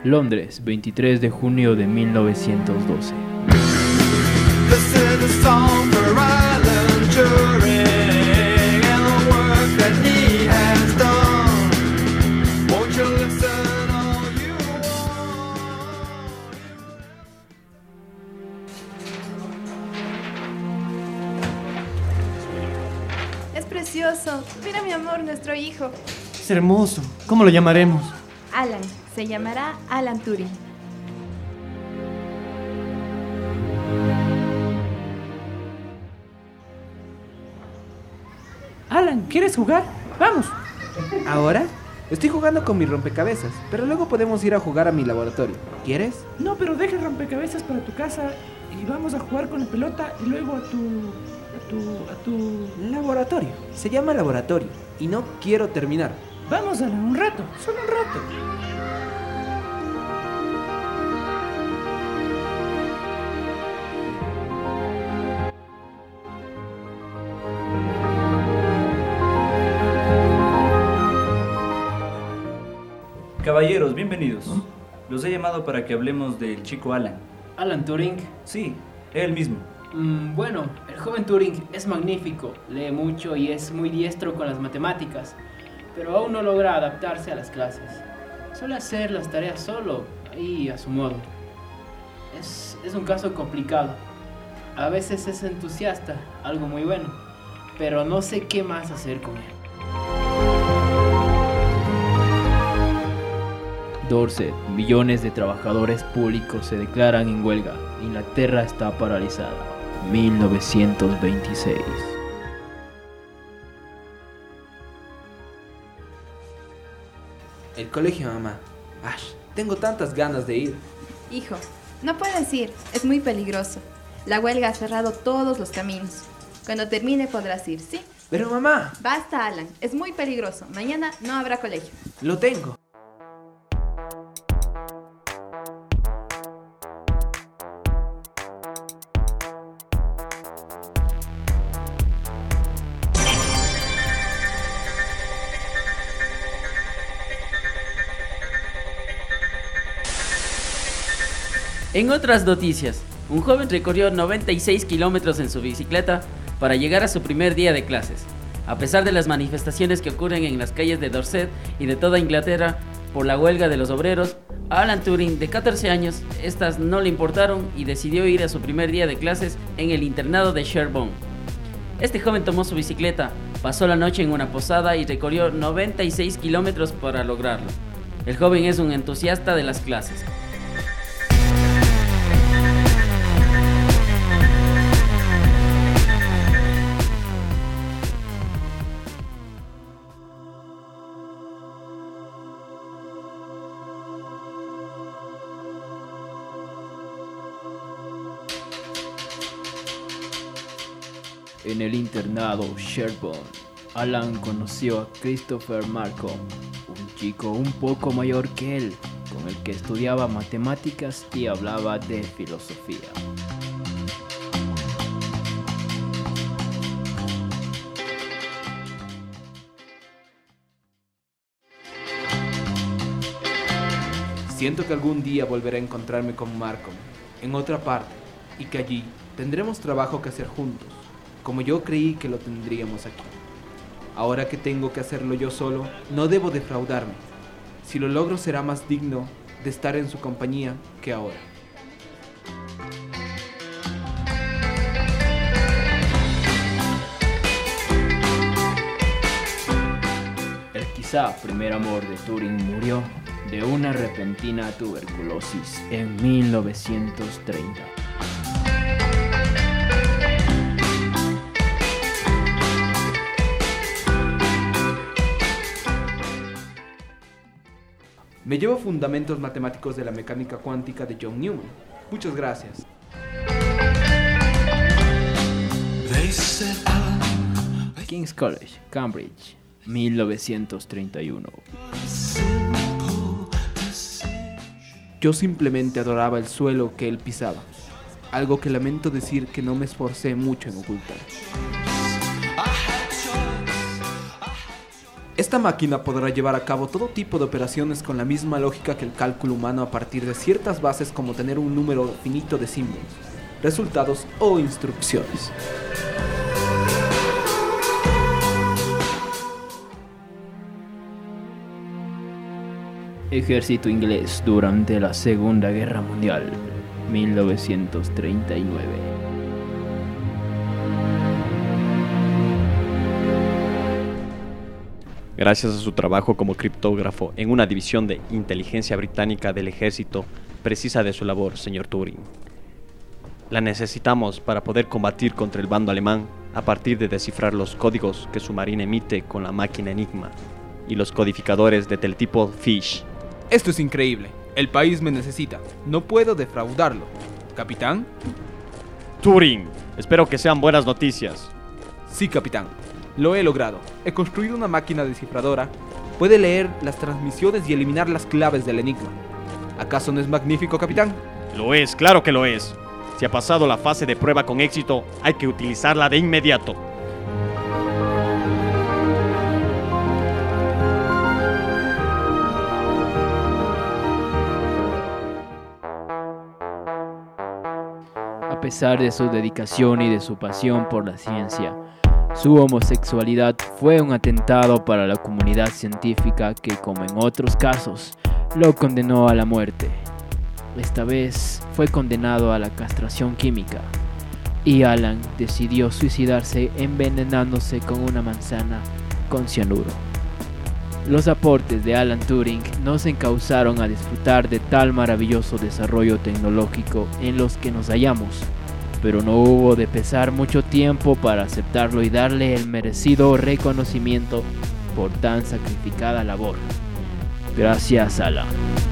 Londres, 23 de junio de 1912. This is a song for Alan Turing and the work that he has done. Won't you listen all you want? Es precioso. Mira, mi amor, nuestro hijo. Es hermoso. ¿Cómo lo llamaremos? Alan. Se llamará Alan Turing. Alan, ¿quieres jugar? ¡Vamos! ¿Ahora? Estoy jugando con mi rompecabezas, pero luego podemos ir a jugar a mi laboratorio. ¿Quieres? No, pero deja el rompecabezas para tu casa y vamos a jugar con la pelota y luego a tu Laboratorio. Se llama laboratorio y no quiero terminar. Vamos, Alan, un rato, solo un rato. Caballeros, bienvenidos. Los he llamado para que hablemos del chico Alan. Alan Turing. Sí, él mismo. Bueno, el joven Turing es magnífico, lee mucho y es muy diestro con las matemáticas, pero aún no logra adaptarse a las clases. Suele hacer las tareas solo y a su modo. Es un caso complicado. A veces es entusiasta, algo muy bueno, pero no sé qué más hacer con él. Dorset, millones de trabajadores públicos se declaran en huelga. Inglaterra está paralizada. 1926. El colegio, mamá. Ash, tengo tantas ganas de ir. Hijo, no puedes ir. Es muy peligroso. La huelga ha cerrado todos los caminos. Cuando termine podrás ir, ¿sí? Pero mamá. Basta, Alan. Es muy peligroso. Mañana no habrá colegio. Lo tengo. En otras noticias, un joven recorrió 96 kilómetros en su bicicleta para llegar a su primer día de clases. A pesar de las manifestaciones que ocurren en las calles de Dorset y de toda Inglaterra por la huelga de los obreros, a Alan Turing, de 14 años, estas no le importaron y decidió ir a su primer día de clases en el internado de Sherborne. Este joven tomó su bicicleta, pasó la noche en una posada y recorrió 96 kilómetros para lograrlo. El joven es un entusiasta de las clases. En el internado Sherborne, Alan conoció a Christopher Markham, un chico un poco mayor que él, con el que estudiaba matemáticas y hablaba de filosofía. Siento que algún día volveré a encontrarme con Markham, en otra parte, y que allí tendremos trabajo que hacer juntos, como yo creí que lo tendríamos aquí. Ahora que tengo que hacerlo yo solo, no debo defraudarme. Si lo logro será más digno de estar en su compañía que ahora. El quizá primer amor de Turing murió de una repentina tuberculosis en 1930. Me llevo fundamentos matemáticos de la mecánica cuántica de John Newman. Muchas gracias. King's College, Cambridge, 1931. Yo simplemente adoraba el suelo que él pisaba, algo que lamento decir que no me esforcé mucho en ocultar. Esta máquina podrá llevar a cabo todo tipo de operaciones con la misma lógica que el cálculo humano a partir de ciertas bases como tener un número finito de símbolos, resultados o instrucciones. Ejército inglés durante la Segunda Guerra Mundial, 1939. Gracias a su trabajo como criptógrafo en una división de inteligencia británica del ejército, precisa de su labor, señor Turing. La necesitamos para poder combatir contra el bando alemán a partir de descifrar los códigos que su marina emite con la máquina Enigma y los codificadores del tipo Fish. Esto es increíble. El país me necesita. No puedo defraudarlo. ¿Capitán? Turing, espero que sean buenas noticias. Sí, capitán. Lo he logrado. He construido una máquina descifradora. Puede leer las transmisiones y eliminar las claves del enigma. ¿Acaso no es magnífico, capitán? Lo es, claro que lo es. Si ha pasado la fase de prueba con éxito, hay que utilizarla de inmediato. A pesar de su dedicación y de su pasión por la ciencia, su homosexualidad fue un atentado para la comunidad científica que, como en otros casos, lo condenó a la muerte. Esta vez fue condenado a la castración química, y Alan decidió suicidarse envenenándose con una manzana con cianuro. Los aportes de Alan Turing nos encauzaron a disfrutar de tal maravilloso desarrollo tecnológico en los que nos hallamos, pero no hubo de pesar mucho tiempo para aceptarlo y darle el merecido reconocimiento por tan sacrificada labor. Gracias, Alan.